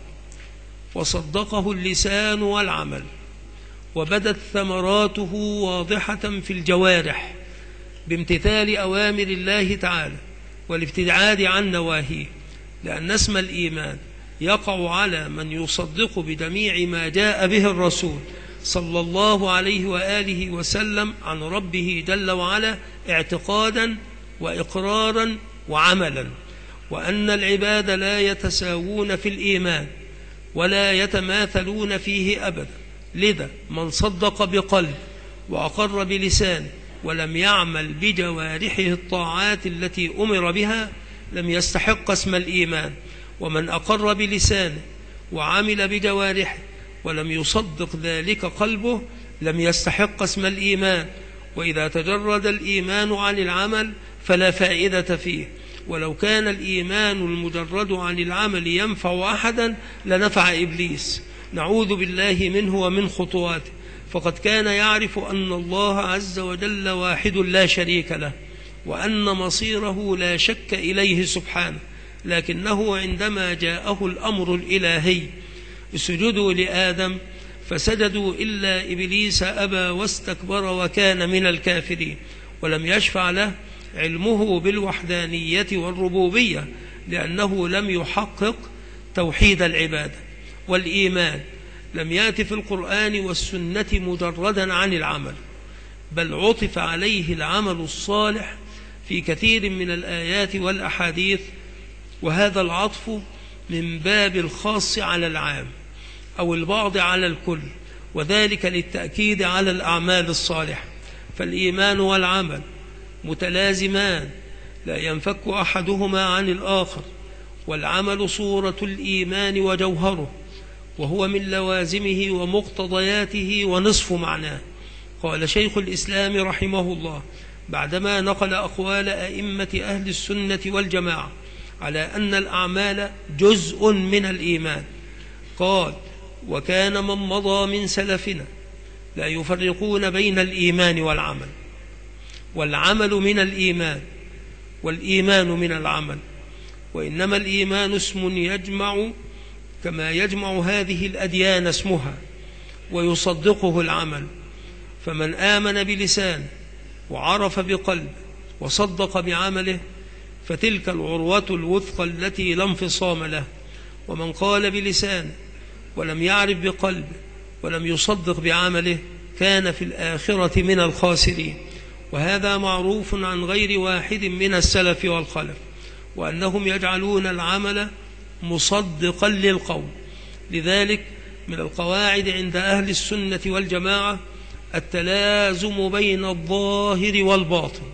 وصدقه اللسان والعمل، وبدت ثمراته واضحة في الجوارح بامتثال أوامر الله تعالى والابتعاد عن نواهيه، لأن اسم الإيمان يقع على من يصدق بجميع ما جاء به الرسول صلى الله عليه وآله وسلم عن ربه جل وعلا اعتقادا وإقرارا وعملا، وأن العباد لا يتساوون في الإيمان ولا يتماثلون فيه أبدا. لذا من صدق بقلب وأقر بلسانه ولم يعمل بجوارحه الطاعات التي أمر بها لم يستحق اسم الإيمان، ومن أقر بلسانه وعمل بجوارحه ولم يصدق ذلك قلبه لم يستحق اسم الإيمان. وإذا تجرد الإيمان عن العمل فلا فائدة فيه، ولو كان الإيمان المجرد عن العمل ينفع أحدا لنفع إبليس، نعوذ بالله منه ومن خطواته، فقد كان يعرف أن الله عز وجل واحد لا شريك له، وأن مصيره لا شك إليه سبحانه، لكنه عندما جاءه الأمر الإلهي اسجدوا لآدم فسجدوا إلا إبليس أبى واستكبر وكان من الكافرين، ولم يشفع له علمه بالوحدانية والربوبية، لأنه لم يحقق توحيد العبادة. والإيمان لم يأت في القرآن والسنة مجردا عن العمل، بل عطف عليه العمل الصالح في كثير من الآيات والأحاديث، وهذا العطف من باب الخاص على العام أو البعض على الكل، وذلك للتأكيد على الأعمال الصالحة. فالإيمان والعمل متلازمان لا ينفك أحدهما عن الآخر، والعمل صورة الإيمان وجوهره، وهو من لوازمه ومقتضياته ونصف معناه. قال شيخ الإسلام رحمه الله بعدما نقل أقوال أئمة أهل السنة والجماعة على أن الأعمال جزء من الإيمان، قال وكان من مضى من سلفنا لا يفرقون بين الإيمان والعمل، والعمل من الإيمان والإيمان من العمل، وإنما الإيمان اسم يجمع كما يجمع هذه الأديان اسمها ويصدقه العمل. فمن آمن بلسانه وعرف بقلبه وصدق بعمله فتلك العروة الوثقى التي لا انفصام له. ومن قال بلسانه ولم يعرف بقلبه ولم يصدق بعمله كان في الآخرة من الخاسرين. وهذا معروف عن غير واحد من السلف والخلف، وأنهم يجعلون العمل مصدقا للقول. لذلك من القواعد عند أهل السنة والجماعة التلازم بين الظاهر والباطن.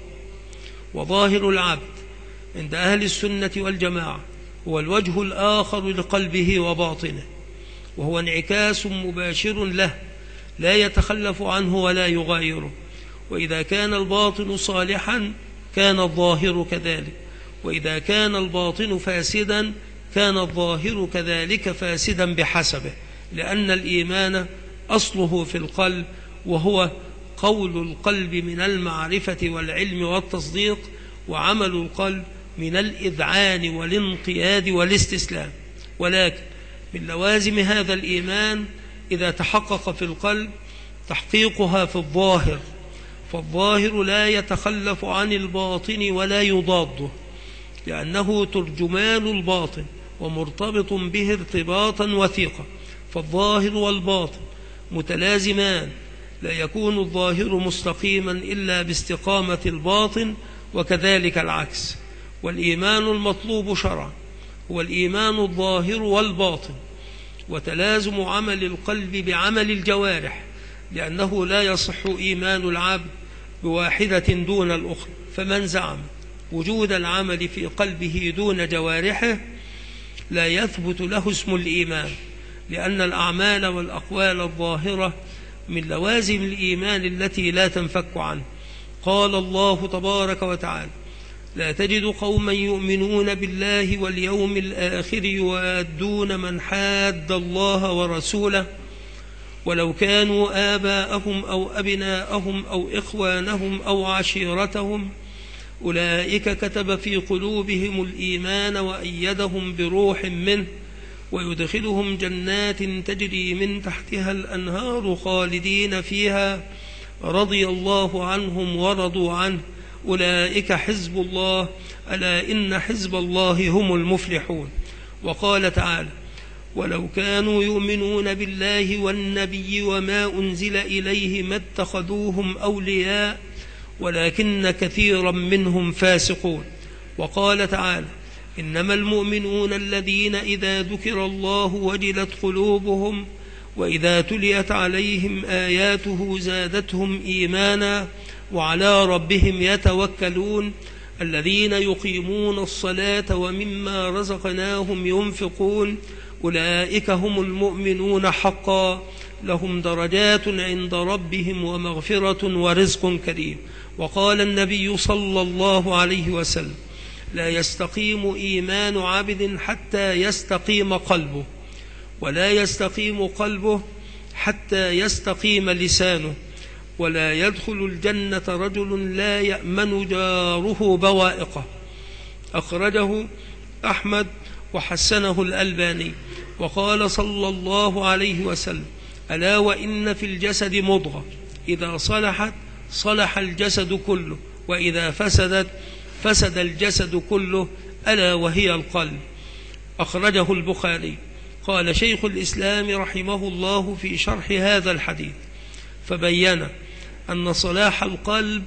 وظاهر العبد عند أهل السنة والجماعة هو الوجه الآخر لقلبه وباطنه، وهو انعكاس مباشر له لا يتخلف عنه ولا يغايره. وإذا كان الباطن صالحا كان الظاهر كذلك، وإذا كان الباطن فاسدا كان الظاهر كذلك فاسدا بحسبه، لأن الإيمان أصله في القلب، وهو قول القلب من المعرفة والعلم والتصديق، وعمل القلب من الإذعان والانقياد والاستسلام. ولكن من لوازم هذا الإيمان إذا تحقق في القلب تحقيقها في الظاهر، فالظاهر لا يتخلف عن الباطن ولا يضاده، لأنه ترجمان الباطن ومرتبط به ارتباطا وثيقا. فالظاهر والباطن متلازمان لا يكون الظاهر مستقيما إلا باستقامة الباطن، وكذلك العكس. والإيمان المطلوب شرعا هو الإيمان الظاهر والباطن، وتلازم عمل القلب بعمل الجوارح، لأنه لا يصح إيمان العبد بواحدة دون الأخرى. فمن زعم وجود العمل في قلبه دون جوارحه لا يثبت له اسم الإيمان، لأن الأعمال والأقوال الظاهرة من لوازم الإيمان التي لا تنفك عنه. قال الله تبارك وتعالى: لا تجد قوما يؤمنون بالله واليوم الآخر يوادون من حاد الله ورسوله ولو كانوا آباءهم أو أبناءهم أو إخوانهم أو عشيرتهم أولئك كتب في قلوبهم الإيمان وأيدهم بروح منه ويدخلهم جنات تجري من تحتها الأنهار خالدين فيها رضي الله عنهم ورضوا عنه أولئك حزب الله ألا إن حزب الله هم المفلحون. وقال تعالى: ولو كانوا يؤمنون بالله والنبي وما أنزل إليه ما اتخذوهم أولياء ولكن كثيرا منهم فاسقون. وقال تعالى: إنما المؤمنون الذين إذا ذكر الله وجلت قلوبهم وإذا تليت عليهم آياته زادتهم إيمانا وعلى ربهم يتوكلون الذين يقيمون الصلاة ومما رزقناهم ينفقون أولئك هم المؤمنون حقا لهم درجات عند ربهم ومغفرة ورزق كريم. وقال النبي صلى الله عليه وسلم: لا يستقيم إيمان عبد حتى يستقيم قلبه، ولا يستقيم قلبه حتى يستقيم لسانه، ولا يدخل الجنة رجل لا يأمن جاره بوائقه. أخرجه أحمد وحسنه الألباني. وقال صلى الله عليه وسلم: ألا وإن في الجسد مضغة إذا صلحت صلح الجسد كله وإذا فسدت فسد الجسد كله ألا وهي القلب. أخرجه البخاري. قال شيخ الإسلام رحمه الله في شرح هذا الحديث: فبين أن صلاح القلب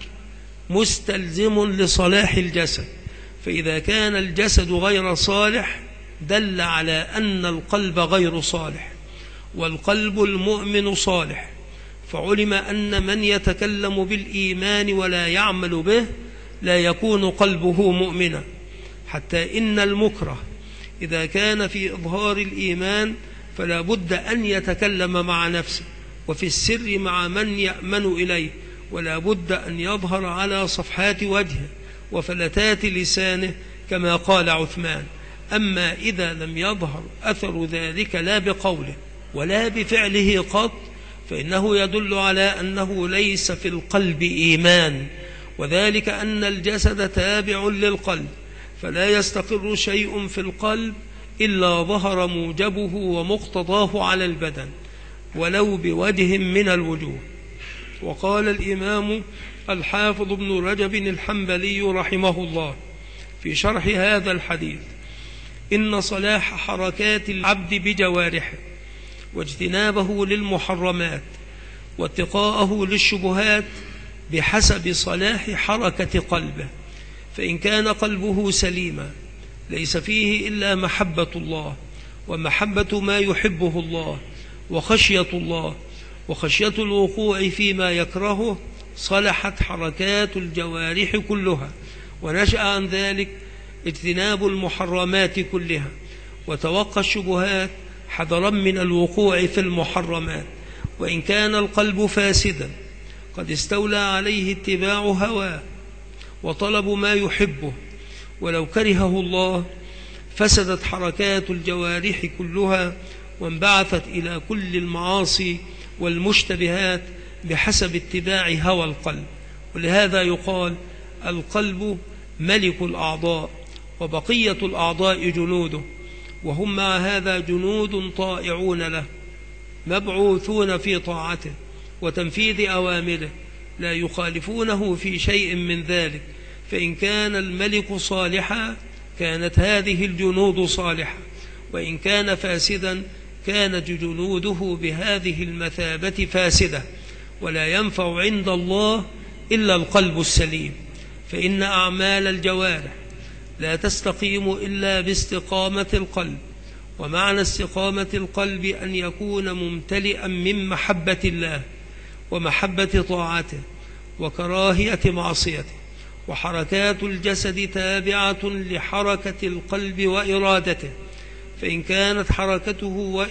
مستلزم لصلاح الجسد، فإذا كان الجسد غير صالح دل على أن القلب غير صالح، والقلب المؤمن صالح. فعلم أن من يتكلم بالإيمان ولا يعمل به لا يكون قلبه مؤمنا، حتى إن المكره إذا كان في إظهار الإيمان فلا بد أن يتكلم مع نفسه وفي السر مع من يأمن إليه، ولا بد أن يظهر على صفحات وجهه وفلتات لسانه كما قال عثمان. أما إذا لم يظهر أثر ذلك لا بقوله ولا بفعله قط فإنه يدل على أنه ليس في القلب إيمان، وذلك أن الجسد تابع للقلب، فلا يستقر شيء في القلب إلا ظهر موجبه ومقتضاه على البدن ولو بوجه من الوجوه. وقال الإمام الحافظ ابن رجب الحنبلي رحمه الله في شرح هذا الحديث: إن صلاح حركات العبد بجوارحه واجتنابه للمحرمات واتقاءه للشبهات بحسب صلاح حركة قلبه. فإن كان قلبه سليما ليس فيه إلا محبة الله ومحبة ما يحبه الله وخشية الله وخشية الوقوع فيما يكرهه، صلحت حركات الجوارح كلها، ونشأ عن ذلك اجتناب المحرمات كلها، وتوقى الشبهات حذرا من الوقوع في المحرمات. وإن كان القلب فاسدا قد استولى عليه اتباع هواه وطلب ما يحبه، ولو كرهه الله فسدت حركات الجوارح كلها وانبعثت إلى كل المعاصي والمشتبهات بحسب اتباع هوى القلب. ولهذا يقال: القلب ملك الأعضاء وبقية الأعضاء جنوده، وهم مع هذا جنود طائعون له مبعوثون في طاعته وتنفيذ أوامره، لا يخالفونه في شيء من ذلك. فإن كان الملك صالحا كانت هذه الجنود صالحة، وإن كان فاسدا كانت جنوده بهذه المثابة فاسدة. ولا ينفع عند الله إلا القلب السليم، فإن أعمال الجوارح لا تستقيم إلا باستقامة القلب. ومعنى استقامة القلب أن يكون ممتلئا من محبة الله ومحبة طاعته وكراهية معصيته، وحركات الجسد تابعة لحركة القلب وإرادته، فإن كانت حركته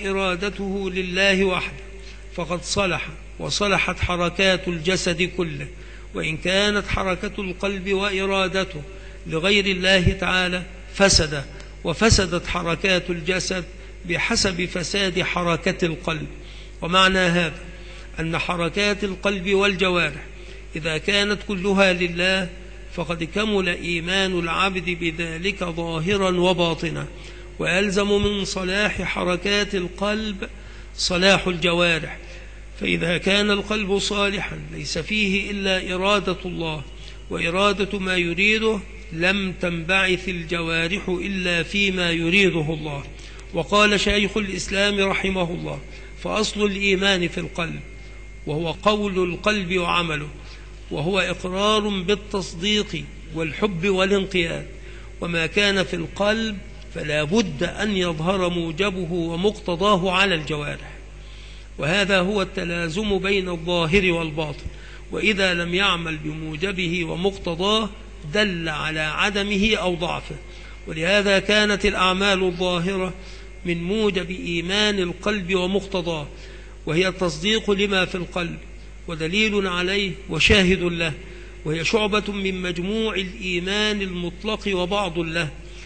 وإرادته لله وحده فقد صلح وصلحت حركات الجسد كله، وإن كانت حركة القلب وإرادته لغير الله تعالى فسد وفسدت حركات الجسد بحسب فساد حركة القلب. ومعنى هذا أن حركات القلب والجوارح إذا كانت كلها لله فقد كمل إيمان العبد بذلك ظاهرا وباطنا، ويلزم من صلاح حركات القلب صلاح الجوارح. فإذا كان القلب صالحا ليس فيه إلا إرادة الله وإرادة ما يريده لم تنبعث الجوارح إلا فيما يريده الله. وقال شيخ الإسلام رحمه الله: فأصل الإيمان في القلب، وهو قول القلب وعمله، وهو إقرار بالتصديق والحب والانقياد، وما كان في القلب فلا بد أن يظهر موجبه ومقتضاه على الجوارح، وهذا هو التلازم بين الظاهر والباطن، وإذا لم يعمل بموجبه ومقتضاه دل على عدمه أو ضعفه. ولهذا كانت الأعمال الظاهرة من موجب إيمان القلب ومقتضاه، وهي التصديق لما في القلب ودليل عليه وشاهد له، وهي شعبة من مجموع الإيمان المطلق وبعض له،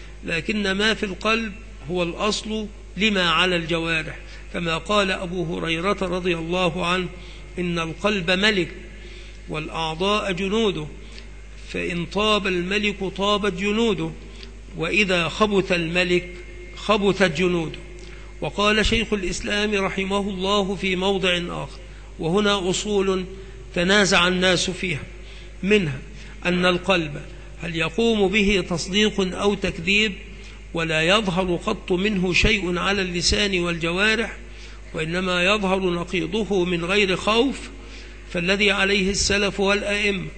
لكن ما في القلب هو الأصل لما على الجوارح، كما قال أبو هريرة رضي الله عنه: إن القلب ملك والأعضاء جنوده، فإن طاب الملك طابت جنوده، وإذا خبث الملك خبثت جنوده. وقال شيخ الإسلام رحمه الله في موضع آخر، وهنا أصول تنازع الناس فيها، منها أن القلب هل يقوم به تصديق أو تكذيب، ولا يظهر قط منه شيء على اللسان والجوارح، وإنما يظهر نقيضه من غير خوف، فالذي عليه السلف والأئمة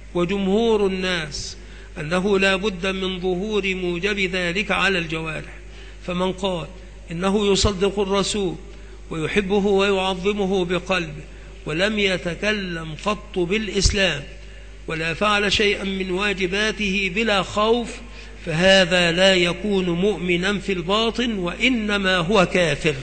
وجمهور الناس أنه لا بد من ظهور موجب ذلك على الجوارح. فمن قال إنه يصدق الرسول ويحبه ويعظمه بقلبه ولم يتكلم قط بالإسلام ولا فعل شيئا من واجباته بلا خوف، فهذا لا يكون مؤمنا في الباطن، وإنما هو كافر.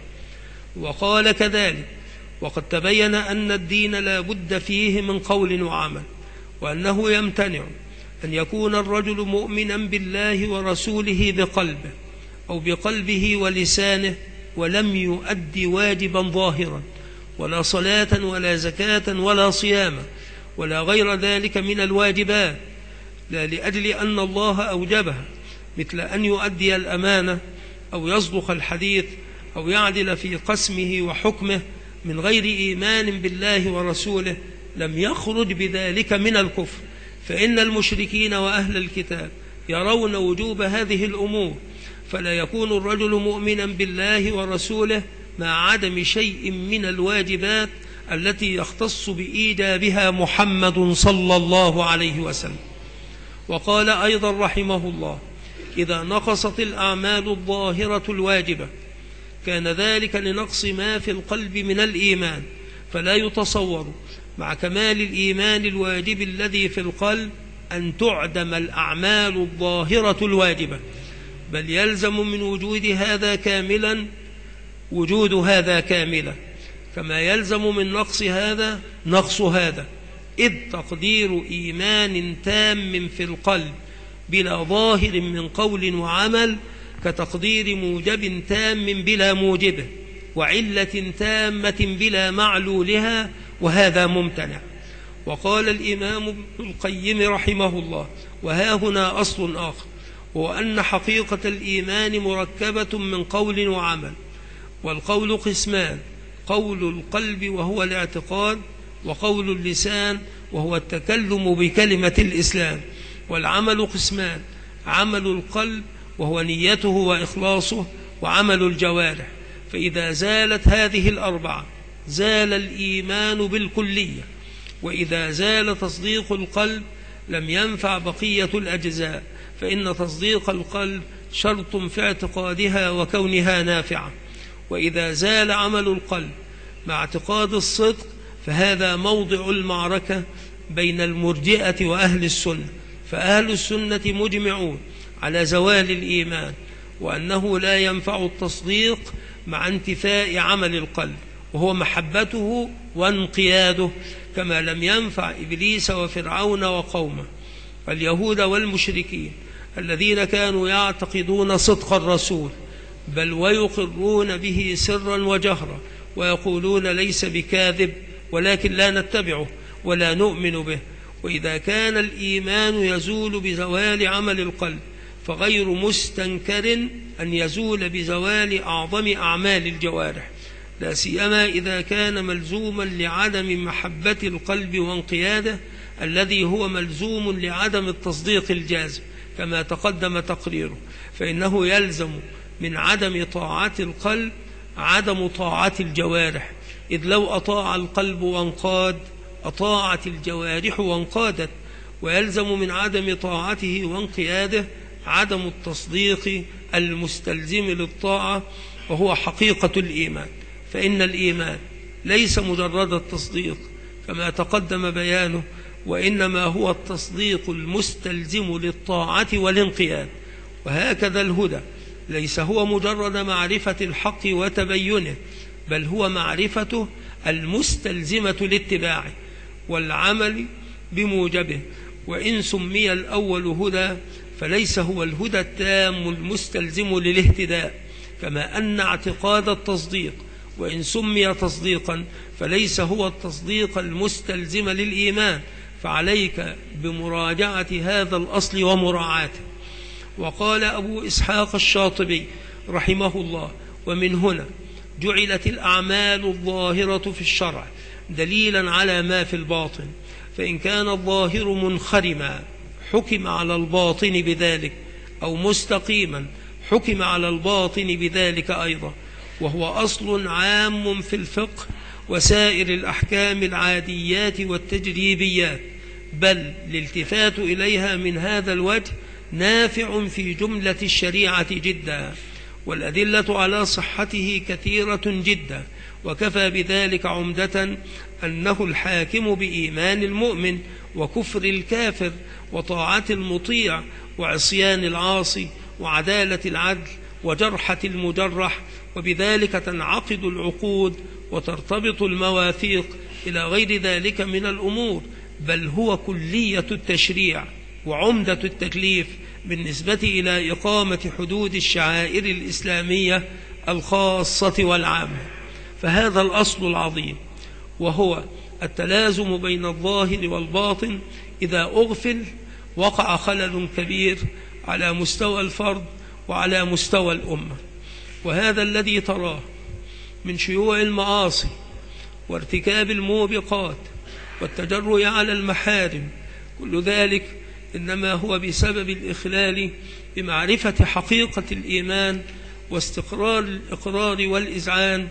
وقال كذلك: وقد تبين أن الدين لا بد فيه من قول وعمل، وأنه يمتنع أن يكون الرجل مؤمنا بالله ورسوله بقلبه أو بقلبه ولسانه ولم يؤدي واجبا ظاهرا، ولا صلاة ولا زكاة ولا صياما ولا غير ذلك من الواجبات، لا لأجل أن الله أوجبها، مثل أن يؤدي الأمانة أو يصدق الحديث أو يعدل في قسمه وحكمه من غير إيمان بالله ورسوله، لم يخرج بذلك من الكفر. فإن المشركين وأهل الكتاب يرون وجوب هذه الأمور، فلا يكون الرجل مؤمنا بالله ورسوله مع عدم شيء من الواجبات التي يختص بإيجابها محمد صلى الله عليه وسلم. وقال أيضا رحمه الله: إذا نقصت الأعمال الظاهرة الواجبة كان ذلك لنقص ما في القلب من الإيمان، فلا يتصور مع كمال الإيمان الواجب الذي في القلب أن تعدم الأعمال الظاهرة الواجبة، بل يلزم من وجود هذا كاملا، كما يلزم من نقص هذا نقص هذا، إذ تقدير إيمان تام في القلب بلا ظاهر من قول وعمل كتقدير موجب تام بلا موجبه، وعلة تامة بلا معلولها، وهذا ممتنع. وقال الإمام ابن القيم رحمه الله: وها هنا أصل آخر، وهو أن حقيقة الإيمان مركبة من قول وعمل، والقول قسمان: قول القلب وهو الاعتقاد، وقول اللسان وهو التكلم بكلمة الإسلام، والعمل قسمان: عمل القلب وهو نيته وإخلاصه، وعمل الجوارح. فإذا زالت هذه الأربعة زال الإيمان بالكلية. وإذا زال تصديق القلب لم ينفع بقية الأجزاء، فإن تصديق القلب شرط في اعتقادها وكونها نافعة. وإذا زال عمل القلب مع اعتقاد الصدق فهذا موضع المعركة بين المرجئة وأهل السنة. فأهل السنة مجمعون على زوال الإيمان، وأنه لا ينفع التصديق مع انتفاء عمل القلب وهو محبته وانقياده، كما لم ينفع إبليس وفرعون وقومه اليهود والمشركين الذين كانوا يعتقدون صدق الرسول بل ويقرون به سرا وجهرا ويقولون ليس بكاذب، ولكن لا نتبعه ولا نؤمن به. وإذا كان الإيمان يزول بزوال عمل القلب فغير مستنكر أن يزول بزوال أعظم أعمال الجوارح، لا سيما إذا كان ملزوما لعدم محبة القلب وانقياده الذي هو ملزوم لعدم التصديق الجازم كما تقدم تقريره. فإنه يلزم من عدم طاعة القلب عدم طاعة الجوارح، إذ لو أطاع القلب وانقاد أطاعت الجوارح وانقادت. ويلزم من عدم طاعته وانقياده عدم التصديق المستلزم للطاعة، وهو حقيقة الإيمان. فإن الإيمان ليس مجرد التصديق كما تقدم بيانه، وإنما هو التصديق المستلزم للطاعة والانقياد. وهكذا الهدى ليس هو مجرد معرفة الحق وتبينه، بل هو معرفته المستلزمة لاتباعه والعمل بموجبه. وإن سمي الأول هدى فليس هو الهدى التام المستلزم للاهتداء، كما أن اعتقاد التصديق وإن سمي تصديقا فليس هو التصديق المستلزم للإيمان. فعليك بمراجعة هذا الأصل ومراعاته. وقال أبو إسحاق الشاطبي رحمه الله: ومن هنا جعلت الأعمال الظاهرة في الشرع دليلا على ما في الباطن، فإن كان الظاهر منخرما حكم على الباطن بذلك، أو مستقيما حكم على الباطن بذلك أيضا. وهو أصل عام في الفقه وسائر الأحكام العاديات والتجريبيات، بل الالتفات إليها من هذا الوجه نافع في جملة الشريعة جدا، والأدلة على صحته كثيرة جدا. وكفى بذلك عمدة أنه الحاكم بإيمان المؤمن وكفر الكافر وطاعة المطيع وعصيان العاصي وعدالة العدل وجرحة المجرح، وبذلك تنعقد العقود وترتبط المواثيق إلى غير ذلك من الأمور. بل هو كلية التشريع وعمدة التكليف بالنسبة إلى إقامة حدود الشعائر الإسلامية الخاصة والعامة. فهذا الأصل العظيم وهو التلازم بين الظاهر والباطن إذا أغفل وقع خلل كبير على مستوى الفرد وعلى مستوى الأمة. وهذا الذي تراه من شيوع المعاصي وارتكاب الموبقات والتجرؤ على المحارم، كل ذلك إنما هو بسبب الإخلال بمعرفة حقيقة الإيمان واستقرار الإقرار والإذعان،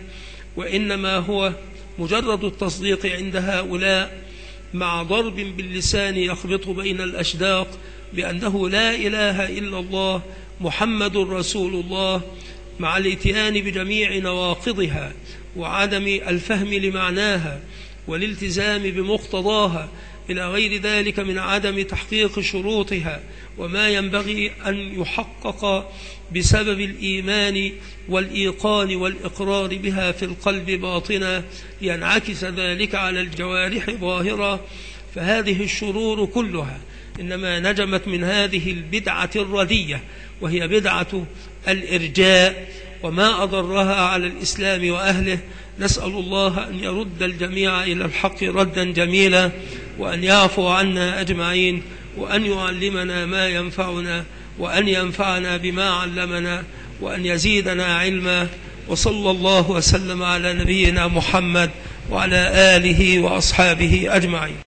وإنما هو مجرد التصديق عند هؤلاء مع ضرب باللسان يخبط بين الأشداق بأنه لا إله إلا الله محمد رسول الله، مع الاتيان بجميع نواقضها وعدم الفهم لمعناها والالتزام بمقتضاها، إلى غير ذلك من عدم تحقيق شروطها وما ينبغي أن يحقق بسبب الإيمان والإيقان والإقرار بها في القلب باطنا، ينعكس ذلك على الجوارح ظاهرا. فهذه الشرور كلها إنما نجمت من هذه البدعة الردية، وهي بدعة الإرجاء، وما أضرها على الإسلام وأهله. نسأل الله أن يرد الجميع إلى الحق ردا جميلا، وأن يعفو عنا أجمعين، وأن يعلمنا ما ينفعنا، وأن ينفعنا بما علمنا، وأن يزيدنا علما. وصلى الله وسلم على نبينا محمد وعلى آله وأصحابه أجمعين.